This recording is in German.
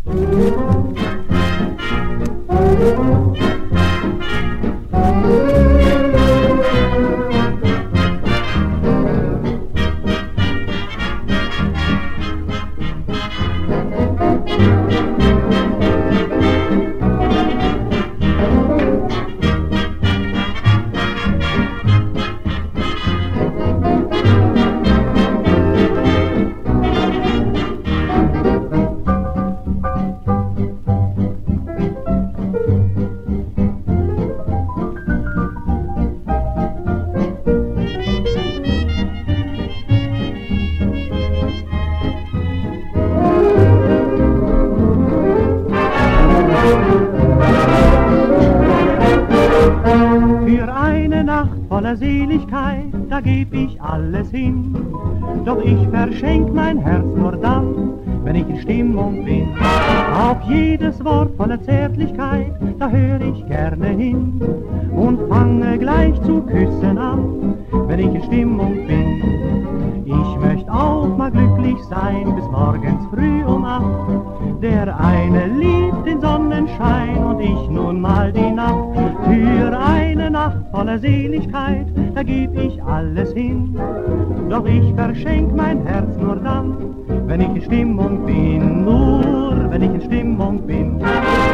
Für eine Nacht voller Seligkeit, da geb ich alles hin. Doch ich verschenk mein Herz nur dann, wenn ich in Stimmung bin. Auf jedes Wort voller Zärtlichkeit, da hör ich gerne hin. Und fange gleich zu küssen an, wenn ich in Stimmung bin. Ich möcht auch mal glücklich sein, bis morgens früh um 8. Der eine liebt den Sonnenschein und ich nun mal die Nacht. Für eine Nacht voller Seligkeit, da geb ich alles hin. Doch ich verschenk mein Herz nur dann, wenn ich in Stimmung bin, nur wenn ich in Stimmung bin.